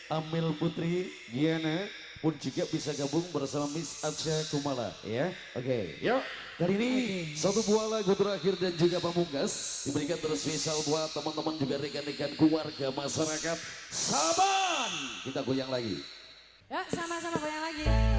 Amel Putri, Giana pun juga bisa gabung bersama Miss Acha Kumala ya. Oke, yuk. Kali ini satu buah lagu terakhir dan juga pamungkas diberikan terus spesial buat teman-teman juga rekan-rekan keluarga masyarakat Saban. Kita goyang lagi. Ya, sama-sama goyang lagi.